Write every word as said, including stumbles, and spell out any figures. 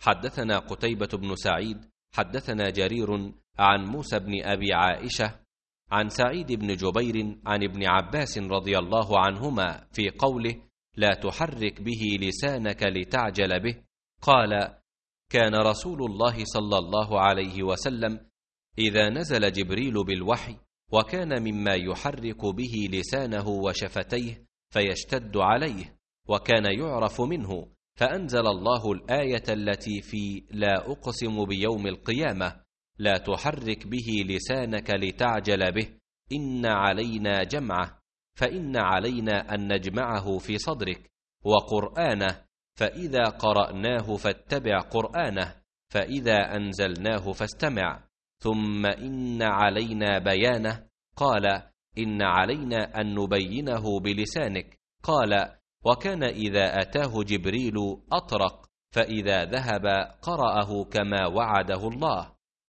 حدثنا قتيبة بن سعيد حدثنا جرير عن موسى بن أبي عائشة عن سعيد بن جبير عن ابن عباس رضي الله عنهما في قوله لا تحرك به لسانك لتعجل به، قال كان رسول الله صلى الله عليه وسلم إذا نزل جبريل بالوحي وكان مما يحرك به لسانه وشفتيه فيشتد عليه، وكان يعرف منه، فأنزل الله الآية التي في لا أقسم بيوم القيامة لا تحرك به لسانك لتعجل به إن علينا جمعه، فإن علينا أن نجمعه في صدرك، وقرآنه، فإذا قرأناه فاتبع قرآنه، فإذا أنزلناه فاستمع، ثم إن علينا بيانه. قال إن علينا أن نبينه بلسانك. قال وكان إذا أتاه جبريل أطرق، فإذا ذهب قرأه كما وعده الله.